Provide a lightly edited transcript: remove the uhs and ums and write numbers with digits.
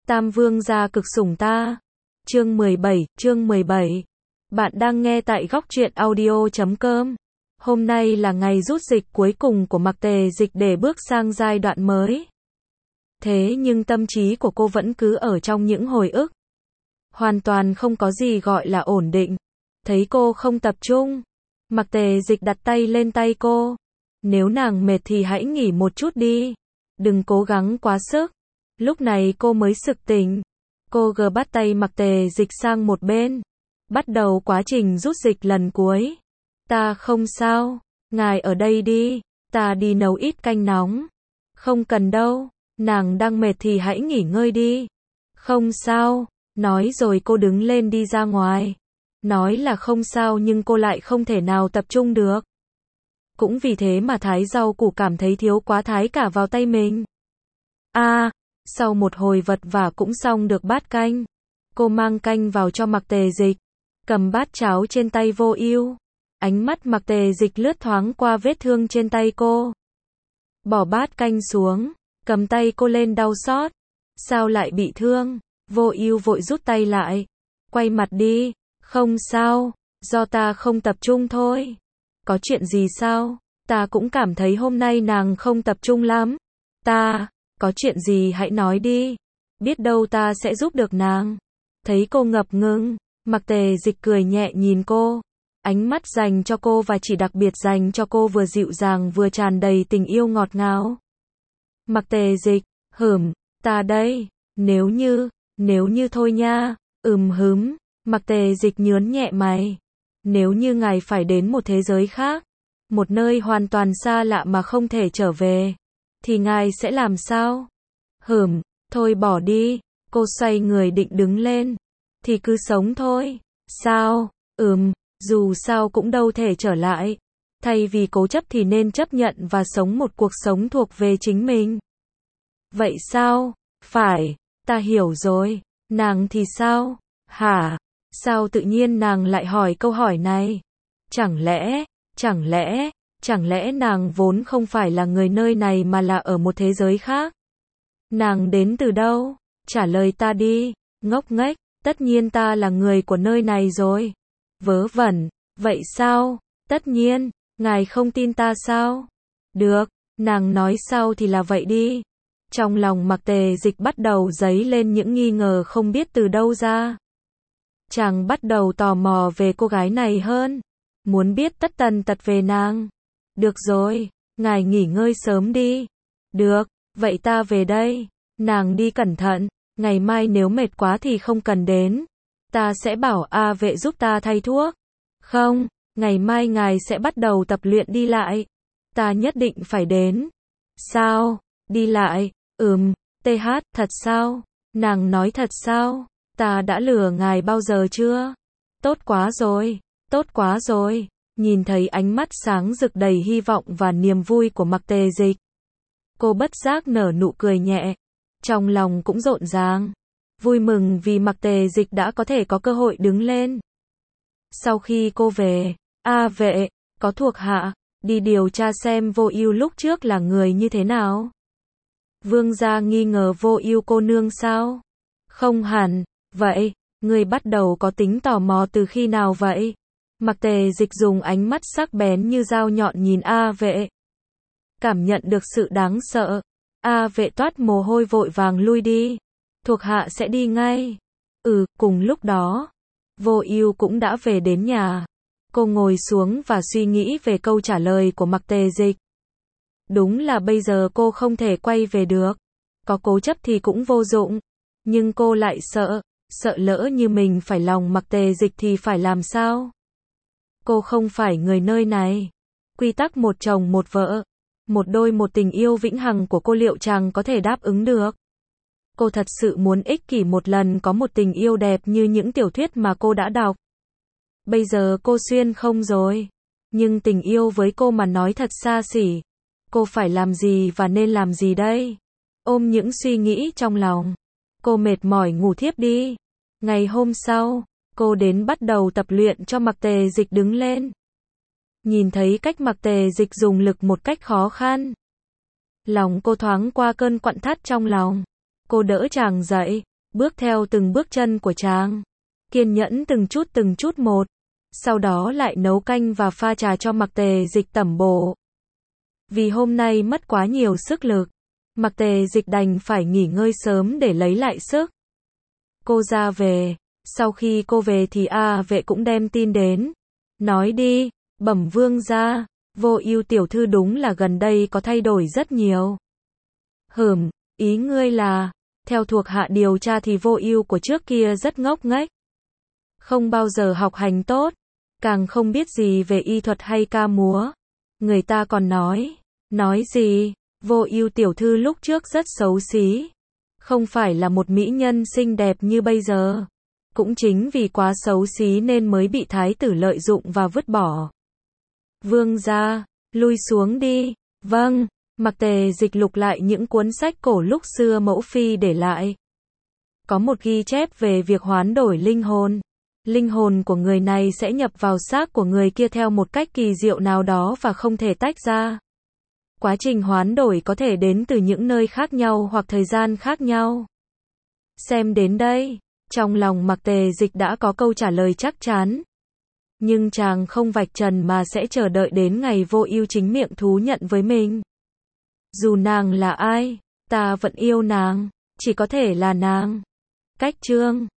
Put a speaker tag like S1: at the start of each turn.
S1: Tam Vương gia cực sủng ta. Chương 17. Bạn đang nghe tại góc truyện audio.com. Hôm nay là ngày rút dịch cuối cùng của Mạc Tề Dịch để bước sang giai đoạn mới. Thế nhưng tâm trí của cô vẫn cứ ở trong những hồi ức. Hoàn toàn không có gì gọi là ổn định. Thấy cô không tập trung, Mạc Tề Dịch đặt tay lên tay cô. Nếu nàng mệt thì hãy nghỉ một chút đi. Đừng cố gắng quá sức. Lúc này cô mới sực tỉnh. Cô bắt tay Mạc Tề Dịch sang một bên. Bắt đầu quá trình rút dịch lần cuối. Ta không sao. Ngài ở đây đi. Ta đi nấu ít canh nóng. Không cần đâu. Nàng đang mệt thì hãy nghỉ ngơi đi. Không sao. Nói rồi cô đứng lên đi ra ngoài. Nói là không sao nhưng cô lại không thể nào tập trung được. Cũng vì thế mà thái rau củ cảm thấy thiếu quá thái cả vào tay mình. Sau một hồi vật vả cũng xong được bát canh. Cô mang canh vào cho Mạc Tề Dịch. Cầm bát cháo trên tay Vô Ưu. Ánh mắt Mạc Tề Dịch lướt thoáng qua vết thương trên tay cô. Bỏ bát canh xuống. Cầm tay cô lên đau xót. Sao lại bị thương? Vô Ưu vội rút tay lại. Quay mặt đi. Không sao. Do ta không tập trung thôi. Có chuyện gì sao? Ta cũng cảm thấy hôm nay nàng không tập trung lắm. Có chuyện gì hãy nói đi. Biết đâu ta sẽ giúp được nàng. Thấy cô ngập ngừng, Mạc Tề Dịch cười nhẹ nhìn cô. Ánh mắt dành cho cô và chỉ đặc biệt dành cho cô vừa dịu dàng vừa tràn đầy tình yêu ngọt ngào. Mạc Tề Dịch, ta đây, nếu như thôi nha, Mạc Tề Dịch nhớn nhẹ mày. Nếu như ngài phải đến một thế giới khác, một nơi hoàn toàn xa lạ mà không thể trở về, thì ngài sẽ làm sao? Thôi bỏ đi. Cô xoay người định đứng lên. Thì cứ sống thôi. Sao? Dù sao cũng đâu thể trở lại. Thay vì cố chấp thì nên chấp nhận và sống một cuộc sống thuộc về chính mình. Vậy sao? Phải, ta hiểu rồi. Nàng thì sao? Hả? Sao tự nhiên nàng lại hỏi câu hỏi này? Chẳng lẽ nàng vốn không phải là người nơi này mà là ở một thế giới khác? Nàng đến từ đâu? Trả lời ta đi. Ngốc nghếch, tất nhiên ta là người của nơi này rồi. Vớ vẩn, vậy sao? Tất nhiên, ngài không tin ta sao? Được, nàng nói sao thì là vậy đi. Trong lòng Mạc Tề Dịch bắt đầu dấy lên những nghi ngờ không biết từ đâu ra. Chàng bắt đầu tò mò về cô gái này hơn. Muốn biết tất tần tật về nàng. Được rồi, ngài nghỉ ngơi sớm đi. Được, vậy ta về đây. Nàng đi cẩn thận. Ngày mai nếu mệt quá thì không cần đến. Ta sẽ bảo A Vệ giúp ta thay thuốc. Không, ngày mai ngài sẽ bắt đầu tập luyện đi lại. Ta nhất định phải đến. Sao? Đi lại? TH, thật sao? Nàng nói thật sao? Ta đã lừa ngài bao giờ chưa? Tốt quá rồi. Nhìn thấy ánh mắt sáng rực đầy hy vọng và niềm vui của Mạc Tề Dịch. Cô bất giác nở nụ cười nhẹ. Trong lòng cũng rộn ràng. Vui mừng vì Mạc Tề Dịch đã có thể có cơ hội đứng lên. Sau khi cô về, A Vệ, có thuộc hạ, đi điều tra xem Vô Ưu lúc trước là người như thế nào. Vương gia nghi ngờ Vô Ưu cô nương sao? Không hẳn. Vậy, người bắt đầu có tính tò mò từ khi nào vậy? Mạc Tề Dịch dùng ánh mắt sắc bén như dao nhọn nhìn A Vệ. Cảm nhận được sự đáng sợ. A Vệ toát mồ hôi vội vàng lui đi. Thuộc hạ sẽ đi ngay. Cùng lúc đó, Vô Ưu cũng đã về đến nhà. Cô ngồi xuống và suy nghĩ về câu trả lời của Mạc Tề Dịch. Đúng là bây giờ cô không thể quay về được. Có cố chấp thì cũng vô dụng. Nhưng cô lại sợ lỡ như mình phải lòng Mạc Tề Dịch thì phải làm sao? Cô không phải người nơi này. Quy tắc một chồng một vợ, một đôi một tình yêu vĩnh hằng của cô liệu chàng có thể đáp ứng được? Cô thật sự muốn ích kỷ một lần có một tình yêu đẹp như những tiểu thuyết mà cô đã đọc. Bây giờ cô xuyên không rồi. Nhưng tình yêu với cô mà nói thật xa xỉ. Cô phải làm gì và nên làm gì đây? Ôm những suy nghĩ trong lòng. Cô mệt mỏi ngủ thiếp đi. Ngày hôm sau, cô đến bắt đầu tập luyện cho Mạc Tề Dịch đứng lên. Nhìn thấy cách Mạc Tề Dịch dùng lực một cách khó khăn. Lòng cô thoáng qua cơn quặn thắt trong lòng. Cô đỡ chàng dậy. bước theo từng bước chân của chàng, kiên nhẫn từng chút một, sau đó lại nấu canh và pha trà cho Mạc Tề Dịch tẩm bổ. Vì hôm nay mất quá nhiều sức lực, Mạc Tề Dịch đành phải nghỉ ngơi sớm để lấy lại sức. Cô ra về, sau khi cô về thì A Vệ cũng đem tin đến. Nói đi, bẩm vương gia, Vô Ưu tiểu thư đúng là gần đây có thay đổi rất nhiều. Ý ngươi là, theo thuộc hạ điều tra thì Vô Ưu của trước kia rất ngốc nghếch, không bao giờ học hành tốt, càng không biết gì về y thuật hay ca múa. Người ta còn nói gì, Vô Ưu tiểu thư lúc trước rất xấu xí, không phải là một mỹ nhân xinh đẹp như bây giờ. Cũng chính vì quá xấu xí nên mới bị thái tử lợi dụng và vứt bỏ. Vương gia, lui xuống đi. Vâng, Mạc Tề Dịch lục lại những cuốn sách cổ lúc xưa mẫu phi để lại. Có một ghi chép về việc hoán đổi linh hồn. Linh hồn của người này sẽ nhập vào xác của người kia theo một cách kỳ diệu nào đó và không thể tách ra. Quá trình hoán đổi có thể đến từ những nơi khác nhau hoặc thời gian khác nhau. Xem đến đây, trong lòng Mạc Tề Dịch đã có câu trả lời chắc chắn. Nhưng chàng không vạch trần mà sẽ chờ đợi đến ngày Vô Ưu chính miệng thú nhận với mình. Dù nàng là ai, ta vẫn yêu nàng, chỉ có thể là nàng. Cách chương